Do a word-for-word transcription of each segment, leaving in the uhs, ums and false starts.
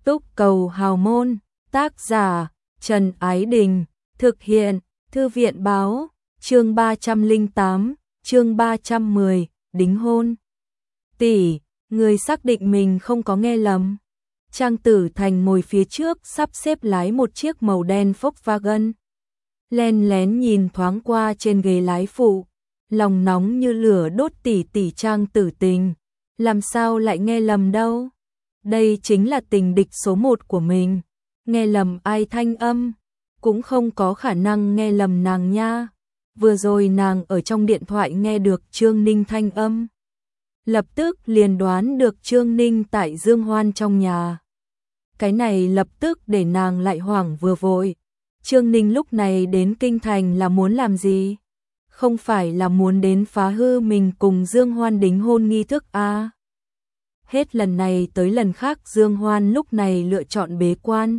Túc Cầu Hào Môn, tác giả Trần Ái Đình, thực hiện Thư viện Báo, chương ba trăm lẻ tám, chương ba trăm mười, đính hôn. Tỷ, người xác định mình không có nghe lầm. Trang Tử Thành ngồi phía trước sắp xếp lái một chiếc màu đen Volkswagen. Len lén nhìn thoáng qua trên ghế lái phụ, lòng nóng như lửa đốt. Tỷ tỷ Trang Tử Tình, làm sao lại nghe lầm đâu? Đây chính là tình địch số một của mình, nghe lầm ai thanh âm, cũng không có khả năng nghe lầm nàng nha. Vừa rồi nàng ở trong điện thoại nghe được Trương Ninh thanh âm, lập tức liền đoán được Trương Ninh tại Dương Hoan trong nhà. Cái này lập tức để nàng lại hoảng vừa vội. Trương Ninh lúc này đến Kinh Thành là muốn làm gì? Không phải là muốn đến phá hư mình cùng Dương Hoan đính hôn nghi thức à? Hết lần này tới lần khác Dương Hoan lúc này lựa chọn bế quan.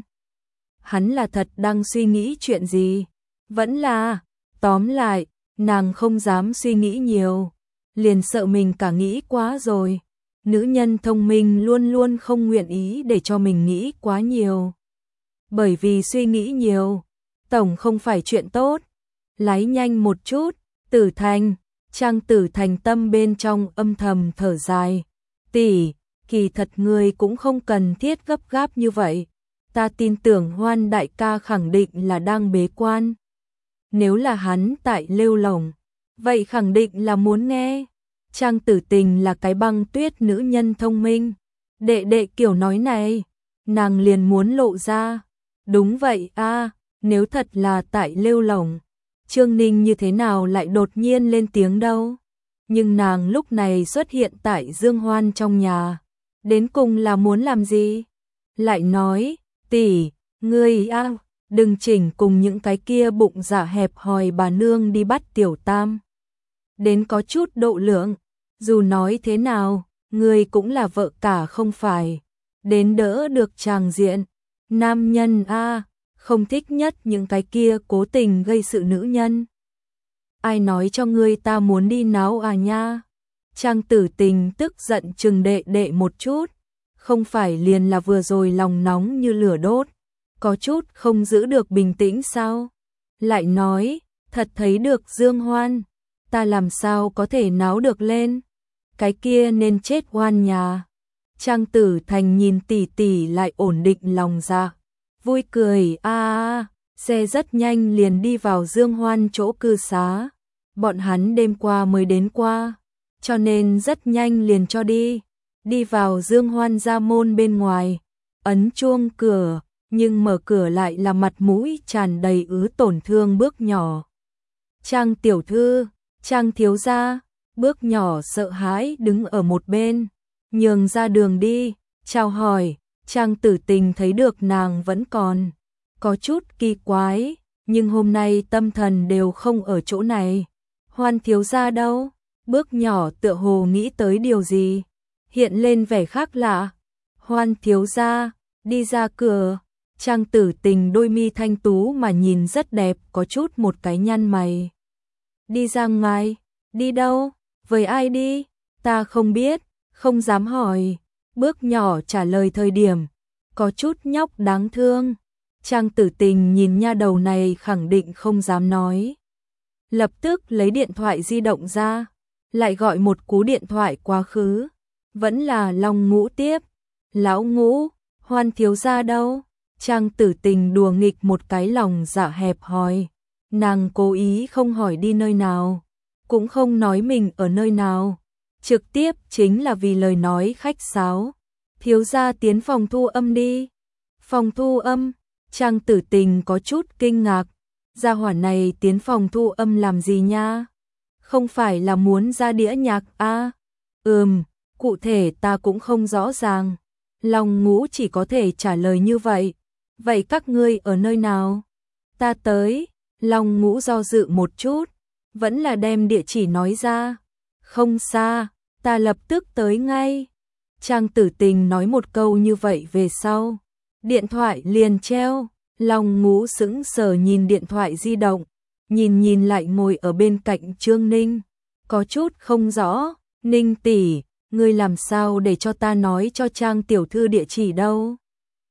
Hắn là thật đang suy nghĩ chuyện gì? Vẫn là, tóm lại, nàng không dám suy nghĩ nhiều, liền sợ mình cả nghĩ quá rồi. Nữ nhân thông minh luôn luôn không nguyện ý để cho mình nghĩ quá nhiều. Bởi vì suy nghĩ nhiều, tổng không phải chuyện tốt. Lái nhanh một chút, Tử Thành, Trang Tử Thành tâm bên trong âm thầm thở dài. Tỷ, kỳ thật người cũng không cần thiết gấp gáp như vậy. Ta tin tưởng Hoan đại ca khẳng định là đang bế quan. Nếu là hắn tại lêu lổng, vậy khẳng định là muốn nghe. Trang Tử Tình là cái băng tuyết nữ nhân thông minh. Đệ đệ kiểu nói này, nàng liền muốn lộ ra. Đúng vậy a, nếu thật là tại lêu lổng, Trương Ninh như thế nào lại đột nhiên lên tiếng đâu. Nhưng nàng lúc này xuất hiện tại Dương Hoan trong nhà, đến cùng là muốn làm gì? Lại nói, tỷ, ngươi a, đừng chỉnh cùng những cái kia bụng dạ hẹp hòi bà nương đi bắt tiểu tam. Đến có chút độ lượng, dù nói thế nào, ngươi cũng là vợ cả không phải, đến đỡ được tràng diện. Nam nhân a, không thích nhất những cái kia cố tình gây sự nữ nhân. Ai nói cho ngươi ta muốn đi náo à nha? Trang Tử Tình tức giận chừng đệ đệ một chút, không phải liền là vừa rồi lòng nóng như lửa đốt, có chút không giữ được bình tĩnh sao? Lại nói, thật thấy được Dương Hoan, ta làm sao có thể náo được lên? Cái kia nên chết oan nhà. Trang Tử Thành nhìn tỷ tỷ lại ổn định lòng dạ, vui cười a a, xe rất nhanh liền đi vào Dương Hoan chỗ cư xá. Bọn hắn đêm qua mới đến qua, cho nên rất nhanh liền cho đi. Đi vào Dương Hoan ra môn bên ngoài, ấn chuông cửa, nhưng mở cửa lại là mặt mũi tràn đầy ứ tổn thương Bước Nhỏ. Trang tiểu thư, Trang thiếu gia. Bước Nhỏ sợ hãi đứng ở một bên, nhường ra đường đi, chào hỏi. Trang Tử Tình thấy được nàng vẫn còn có chút kỳ quái, nhưng hôm nay tâm thần đều không ở chỗ này. Hoan thiếu gia đâu? Bước Nhỏ tựa hồ nghĩ tới điều gì, hiện lên vẻ khác lạ. Hoan thiếu gia, đi ra cửa. Trang Tử Tình đôi mi thanh tú mà nhìn rất đẹp, có chút một cái nhăn mày. Đi ra ngoài? Đi đâu? Với ai đi? Ta không biết, không dám hỏi. Bước Nhỏ trả lời thời điểm có chút nhóc đáng thương. Trang Tử Tình nhìn nha đầu này khẳng định không dám nói, lập tức lấy điện thoại di động ra, lại gọi một cú điện thoại quá khứ. Vẫn là Long Ngũ tiếp. Lão Ngũ, Hoan thiếu gia đâu? Trang Tử Tình đùa nghịch một cái lòng dạ hẹp hòi. Nàng cố ý không hỏi đi nơi nào, cũng không nói mình ở nơi nào, trực tiếp chính là vì lời nói khách sáo. Thiếu gia tiến phòng thu âm đi. Phòng thu âm? Trang Tử Tình có chút kinh ngạc. Gia hỏa này tiến phòng thu âm làm gì nha? Không phải là muốn ra đĩa nhạc à? Ừm, cụ thể ta cũng không rõ ràng. Long Ngũ chỉ có thể trả lời như vậy. Vậy các ngươi ở nơi nào? Ta tới. Long Ngũ do dự một chút, vẫn là đem địa chỉ nói ra. Không xa, ta lập tức tới ngay. Trang Tử Tình nói một câu như vậy về sau, điện thoại liền treo. Long Ngũ sững sờ nhìn điện thoại di động, nhìn nhìn lại ngồi ở bên cạnh Trương Ninh, có chút không rõ. Ninh tỷ, ngươi làm sao để cho ta nói cho Trang tiểu thư địa chỉ đâu?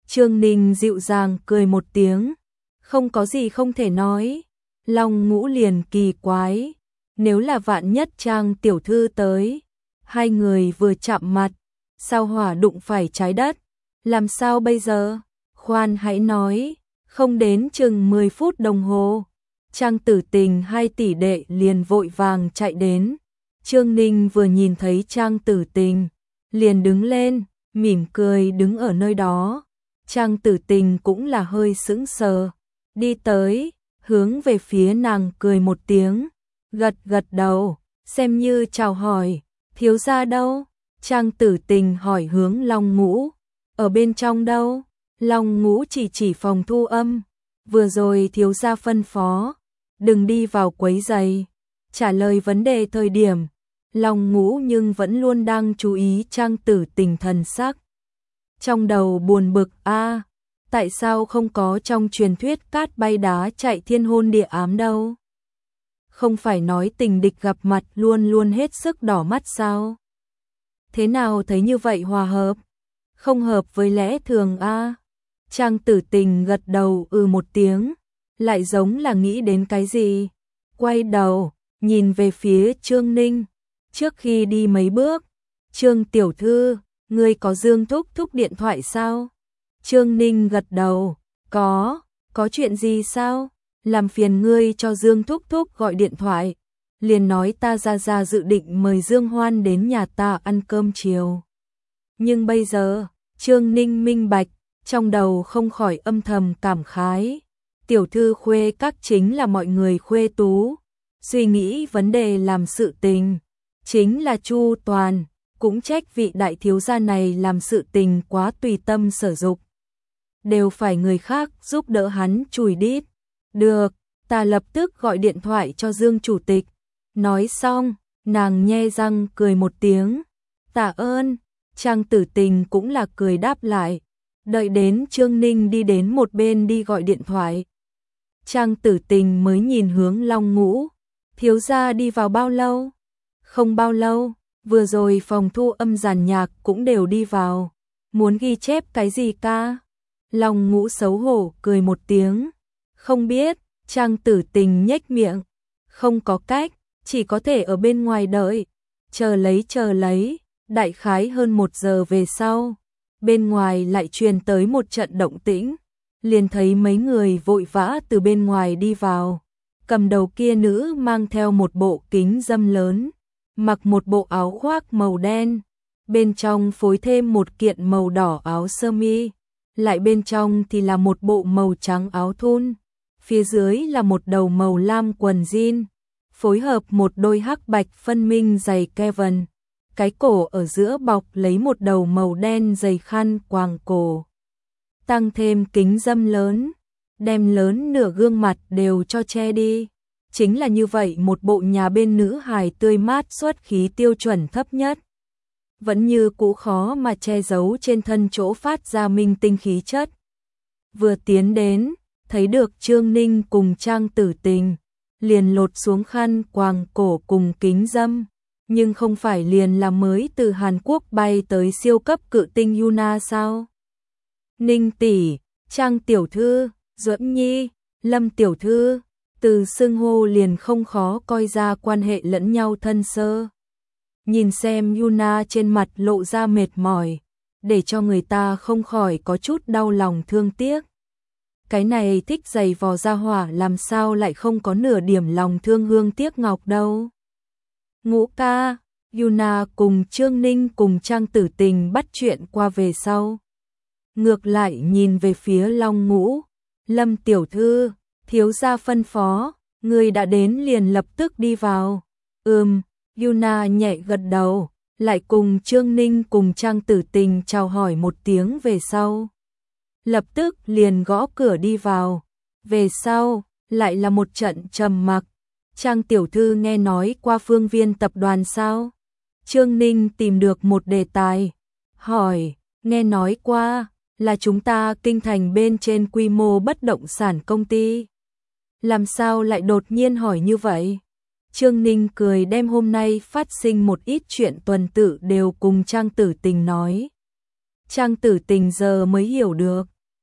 Trương Ninh dịu dàng cười một tiếng, không có gì không thể nói. Long Ngũ liền kỳ quái, nếu là vạn nhất Trang tiểu thư tới, hai người vừa chạm mặt, sao hỏa đụng phải trái đất, làm sao bây giờ? Khoan hãy nói, không đến chừng mười phút đồng hồ, Trang Tử Tình hai tỷ đệ liền vội vàng chạy đến. Trương Ninh vừa nhìn thấy Trang Tử Tình, liền đứng lên, mỉm cười đứng ở nơi đó. Trang Tử Tình cũng là hơi sững sờ, đi tới, hướng về phía nàng cười một tiếng, gật gật đầu, xem như chào hỏi. Thiếu gia đâu? Trang Tử Tình hỏi hướng Long Ngũ. Ở bên trong đâu? Long Ngũ chỉ chỉ phòng thu âm. Vừa rồi thiếu gia phân phó, đừng đi vào quấy rầy. Trả lời vấn đề thời điểm, Long Ngũ nhưng vẫn luôn đang chú ý Trang Tử Tình thần sắc. Trong đầu buồn bực a, tại sao không có trong truyền thuyết cát bay đá chạy thiên hôn địa ám đâu? Không phải nói tình địch gặp mặt luôn luôn hết sức đỏ mắt sao? Thế nào thấy như vậy hòa hợp? Không hợp với lẽ thường a. Trang Tử Tình gật đầu ừ một tiếng, lại giống là nghĩ đến cái gì. Quay đầu, nhìn về phía Trương Ninh. Trước khi đi mấy bước, Trương tiểu thư, ngươi có Dương thúc thúc điện thoại sao? Trương Ninh gật đầu, có, có chuyện gì sao? Làm phiền ngươi cho Dương thúc thúc gọi điện thoại, liền nói ta ra ra dự định mời Dương Hoan đến nhà ta ăn cơm chiều. Nhưng bây giờ, Trương Ninh minh bạch, trong đầu không khỏi âm thầm cảm khái. Tiểu thư khuê các chính là mọi người khuê tú, suy nghĩ vấn đề làm sự tình, chính là chu toàn, cũng trách vị đại thiếu gia này làm sự tình quá tùy tâm sở dục. Đều phải người khác giúp đỡ hắn chùi đít. Được, ta lập tức gọi điện thoại cho Dương chủ tịch. Nói xong, nàng nhe răng cười một tiếng. Tạ ơn. Trang Tử Tình cũng là cười đáp lại. Đợi đến Trương Ninh đi đến một bên đi gọi điện thoại, Trang Tử Tình mới nhìn hướng Long Ngũ. Thiếu gia đi vào bao lâu? Không bao lâu, vừa rồi phòng thu âm giàn nhạc cũng đều đi vào. Muốn ghi chép cái gì ca? Long Ngũ xấu hổ cười một tiếng. Không biết. Trang Tử Tình nhếch miệng. Không có cách, chỉ có thể ở bên ngoài đợi. Chờ lấy chờ lấy, đại khái hơn một giờ về sau, bên ngoài lại truyền tới một trận động tĩnh. Liền thấy mấy người vội vã từ bên ngoài đi vào. Cầm đầu kia nữ mang theo một bộ kính dâm lớn, mặc một bộ áo khoác màu đen, bên trong phối thêm một kiện màu đỏ áo sơ mi, lại bên trong thì là một bộ màu trắng áo thun, phía dưới là một đầu màu lam quần jean, phối hợp một đôi hắc bạch phân minh giày Kevin, cái cổ ở giữa bọc lấy một đầu màu đen dày khăn quàng cổ, tăng thêm kính dâm lớn, đem lớn nửa gương mặt đều cho che đi. Chính là như vậy một bộ nhà bên nữ hài tươi mát xuất khí tiêu chuẩn thấp nhất. Vẫn như cũ khó mà che giấu trên thân chỗ phát ra minh tinh khí chất. Vừa tiến đến, thấy được Trương Ninh cùng Trang Tử Tình, liền lột xuống khăn quàng cổ cùng kính dâm. Nhưng không phải liền là mới từ Hàn Quốc bay tới siêu cấp cự tinh Yuna sao? Ninh tỷ, Trang tiểu thư, Duẫn Nhi, Lâm tiểu thư, từ xưng hô liền không khó coi ra quan hệ lẫn nhau thân sơ. Nhìn xem Yuna trên mặt lộ ra mệt mỏi, để cho người ta không khỏi có chút đau lòng thương tiếc. Cái này thích giày vò ra hỏa làm sao lại không có nửa điểm lòng thương hương tiếc ngọc đâu. Ngũ ca, Yuna cùng Trương Ninh cùng Trang Tử Tình bắt chuyện qua về sau. Ngược lại nhìn về phía Long Ngũ, Lâm tiểu thư, thiếu gia phân phó, người đã đến liền lập tức đi vào. Ừm, Yuna nhẹ gật đầu, lại cùng Trương Ninh cùng Trang Tử Tình chào hỏi một tiếng về sau. Lập tức liền gõ cửa đi vào. Về sau, lại là một trận trầm mặc. Trang tiểu thư nghe nói qua Phương Viên tập đoàn sao? Trương Ninh tìm được một đề tài. Hỏi, nghe nói qua, là chúng ta kinh thành bên trên quy mô bất động sản công ty. Làm sao lại đột nhiên hỏi như vậy? Trương Ninh cười đem hôm nay phát sinh một ít chuyện tuần tự đều cùng Trang Tử Tình nói. Trang Tử Tình giờ mới hiểu được,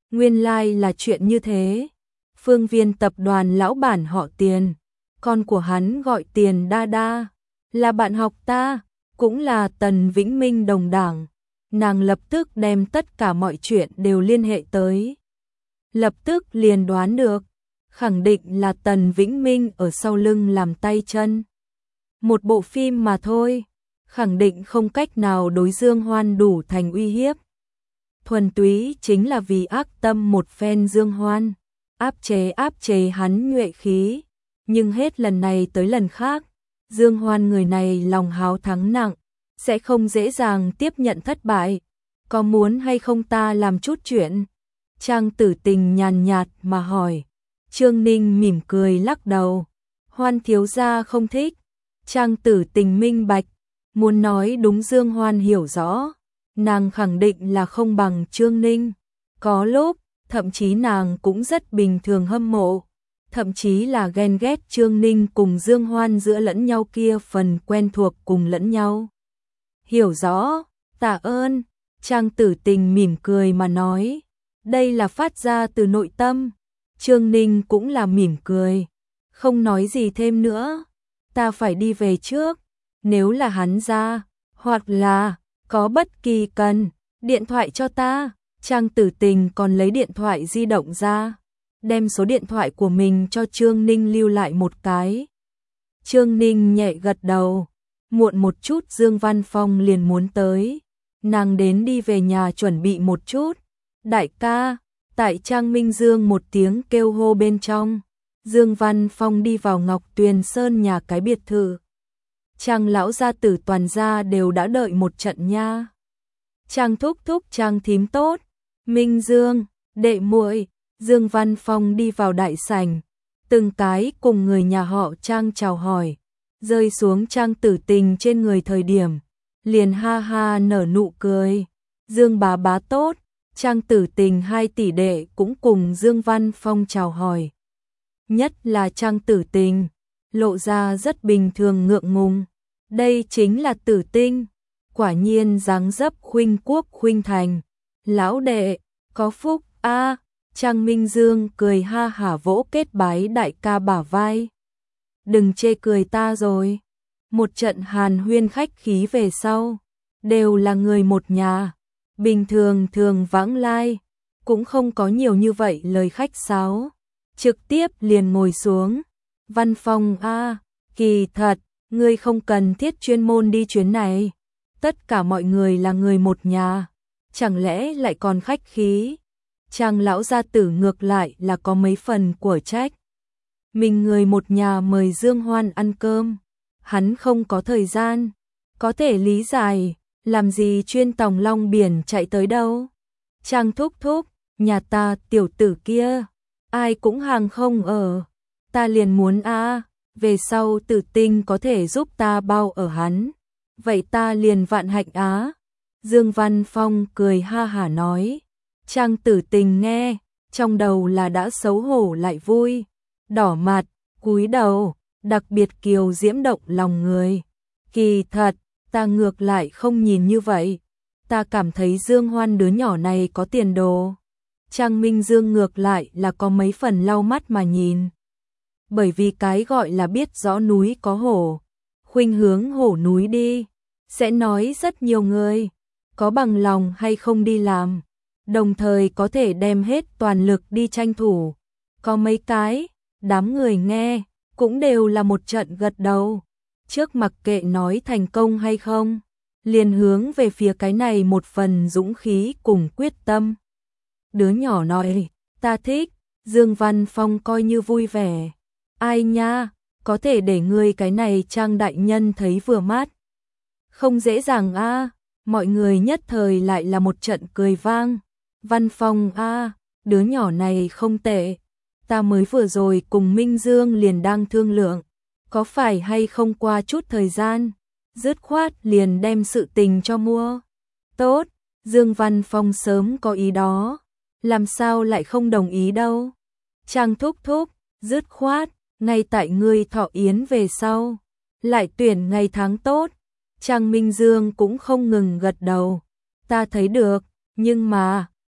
Nguyên lai là chuyện như thế. Phương Viên tập đoàn lão bản họ Tiền, con của hắn gọi Tiền Đa Đa, là bạn học ta, cũng là Tần Vĩnh Minh đồng đảng. Nàng lập tức đem tất cả mọi chuyện đều liên hệ tới. Lập tức liền đoán được, khẳng định là Tần Vĩnh Minh ở sau lưng làm tay chân. Một bộ phim mà thôi, khẳng định không cách nào đối Dương Hoan đủ thành uy hiếp. Thuần túy chính là vì ác tâm một phen Dương Hoan, áp chế áp chế hắn nhuệ khí. Nhưng hết lần này tới lần khác, Dương Hoan người này lòng háo thắng nặng, sẽ không dễ dàng tiếp nhận thất bại. Có muốn hay không ta làm chút chuyện? Trang Tử Tình nhàn nhạt mà hỏi. Trương Ninh mỉm cười lắc đầu. Hoan thiếu gia không thích. Trang Tử Tình minh bạch, muốn nói đúng Dương Hoan hiểu rõ. Nàng khẳng định là không bằng Trương Ninh. Có lúc, thậm chí nàng cũng rất bình thường hâm mộ. Thậm chí là ghen ghét Trương Ninh cùng Dương Hoan giữa lẫn nhau kia phần quen thuộc cùng lẫn nhau. Hiểu rõ, tạ ơn. Trang Tử Tình mỉm cười mà nói. Đây là phát ra từ nội tâm. Trương Ninh cũng là mỉm cười. Không nói gì thêm nữa. Ta phải đi về trước. Nếu là hắn ra, hoặc là có bất kỳ cần, điện thoại cho ta. Trang Tử Tình còn lấy điện thoại di động ra, đem số điện thoại của mình cho Trương Ninh lưu lại một cái. Trương Ninh nhẹ gật đầu. Muộn một chút Dương Văn Phong liền muốn tới. Nàng đến đi về nhà chuẩn bị một chút. Đại ca, tại Trang Minh Dương một tiếng kêu hô bên trong. Dương Văn Phong đi vào Ngọc Tuyền Sơn nhà cái biệt thự. Trang lão gia tử toàn gia đều đã đợi một trận nha. Trang thúc thúc Trang thím tốt. Minh Dương, đệ muội. Dương Văn Phong đi vào đại sảnh, từng cái cùng người nhà họ Trang chào hỏi, rơi xuống Trang Tử Tình trên người thời điểm, liền ha ha nở nụ cười. Dương bá bá tốt. Trang Tử Tình hai tỷ đệ cũng cùng Dương Văn Phong chào hỏi. Nhất là Trang Tử Tình, lộ ra rất bình thường ngượng ngùng. Đây chính là Tử Tinh, quả nhiên dáng dấp khuynh quốc khuynh thành. Lão đệ, có phúc a. À, Trang Minh Dương cười ha hả vỗ kết bái đại ca bả vai. Đừng chê cười ta rồi. Một trận hàn huyên khách khí về sau, đều là người một nhà. Bình thường thường vãng lai, cũng không có nhiều như vậy lời khách sáo. Trực tiếp liền ngồi xuống. Văn Phong a, à, kỳ thật, ngươi không cần thiết chuyên môn đi chuyến này. Tất cả mọi người là người một nhà, chẳng lẽ lại còn khách khí? Trang lão gia tử ngược lại là có mấy phần của trách. Mình người một nhà mời Dương Hoan ăn cơm, hắn không có thời gian, có thể lý giải, làm gì chuyên tòng long biển chạy tới đâu. Trang thúc thúc, nhà ta tiểu tử kia, ai cũng hàng không ở, ta liền muốn a, à, về sau Tử Tinh có thể giúp ta bao ở hắn, vậy ta liền vạn hạnh á. Dương Văn Phong cười ha hả nói. Trang Tử Tình nghe, trong đầu là đã xấu hổ lại vui, đỏ mặt, cúi đầu, đặc biệt kiều diễm động lòng người. Kỳ thật, ta ngược lại không nhìn như vậy, ta cảm thấy Dương Hoan đứa nhỏ này có tiền đồ. Trang Minh Dương ngược lại là có mấy phần lau mắt mà nhìn. Bởi vì cái gọi là biết rõ núi có hổ, khuynh hướng hổ núi đi, sẽ nói rất nhiều người, có bằng lòng hay không đi làm. Đồng thời có thể đem hết toàn lực đi tranh thủ. Có mấy cái, đám người nghe, cũng đều là một trận gật đầu. Trước mặc kệ nói thành công hay không, liền hướng về phía cái này một phần dũng khí cùng quyết tâm. Đứa nhỏ nói, ta thích, Dương Văn Phong coi như vui vẻ. Ai nha, có thể để ngươi cái này Trang đại nhân thấy vừa mắt. Không dễ dàng a, à, mọi người nhất thời lại là một trận cười vang. Văn Phong a, à, đứa nhỏ này không tệ. Ta mới vừa rồi cùng Minh Dương liền đang thương lượng, có phải hay không qua chút thời gian, dứt khoát liền đem sự tình cho mua. Tốt, Dương Văn Phong sớm có ý đó, làm sao lại không đồng ý đâu. Trang thúc thúc, dứt khoát, ngay tại ngươi thọ yến về sau, lại tuyển ngày tháng tốt. Trang Minh Dương cũng không ngừng gật đầu. Ta thấy được, nhưng mà,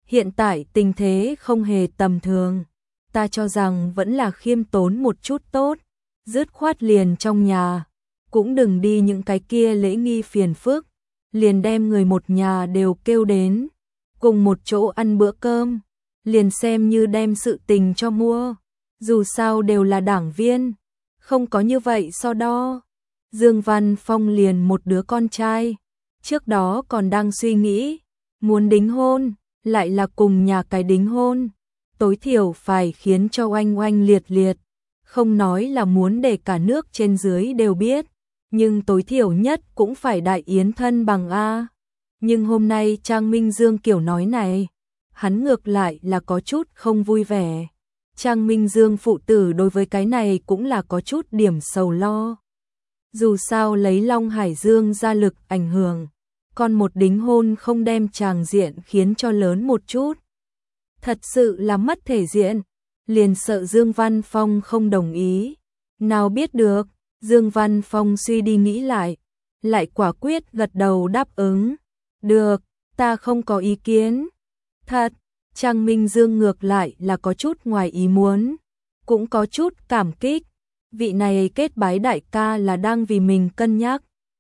hiện tại tình thế không hề tầm thường, ta cho rằng vẫn là khiêm tốn một chút tốt, dứt khoát liền trong nhà, cũng đừng đi những cái kia lễ nghi phiền phức, liền đem người một nhà đều kêu đến, cùng một chỗ ăn bữa cơm, liền xem như đem sự tình cho mua, dù sao đều là đảng viên, không có như vậy so đo. Dương Văn Phong liền một đứa con trai, trước đó còn đang suy nghĩ, muốn đính hôn, lại là cùng nhà cái đính hôn, tối thiểu phải khiến cho oanh oanh liệt liệt, không nói là muốn để cả nước trên dưới đều biết, nhưng tối thiểu nhất cũng phải đại yến thân bằng A. Nhưng hôm nay Trang Minh Dương kiểu nói này, hắn ngược lại là có chút không vui vẻ. Trang Minh Dương phụ tử đối với cái này cũng là có chút điểm sầu lo. Dù sao lấy Long Hải Dương ra lực ảnh hưởng, còn một đính hôn không đem tràng diện khiến cho lớn một chút. Thật sự là mất thể diện, liền sợ Dương Văn Phong không đồng ý. Nào biết được, Dương Văn Phong suy đi nghĩ lại, lại quả quyết gật đầu đáp ứng. Được, ta không có ý kiến. Thật, Trang Minh Dương ngược lại là có chút ngoài ý muốn, cũng có chút cảm kích. Vị này kết bái đại ca là đang vì mình cân nhắc.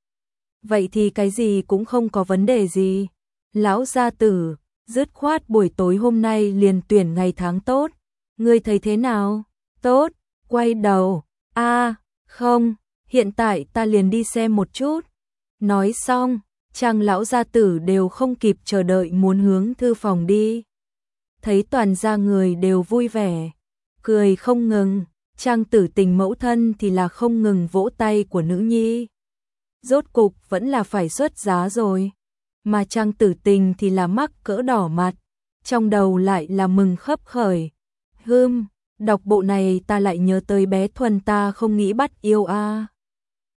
Vậy thì cái gì cũng không có vấn đề gì. Lão gia tử, dứt khoát buổi tối hôm nay liền tuyển ngày tháng tốt. Ngươi thấy thế nào? Tốt, quay đầu. A, không, hiện tại ta liền đi xem một chút. Nói xong, Trang lão gia tử đều không kịp chờ đợi muốn hướng thư phòng đi. Thấy toàn gia người đều vui vẻ, cười không ngừng, Trang Tử Tình mẫu thân thì là không ngừng vỗ tay của nữ nhi. Rốt cục vẫn là phải xuất giá rồi, mà Trang Tử Tình thì là mắc cỡ đỏ mặt, trong đầu lại là mừng khấp khởi. Hừm, đọc bộ này ta lại nhớ tới bé Thuần ta không nghĩ bắt yêu a.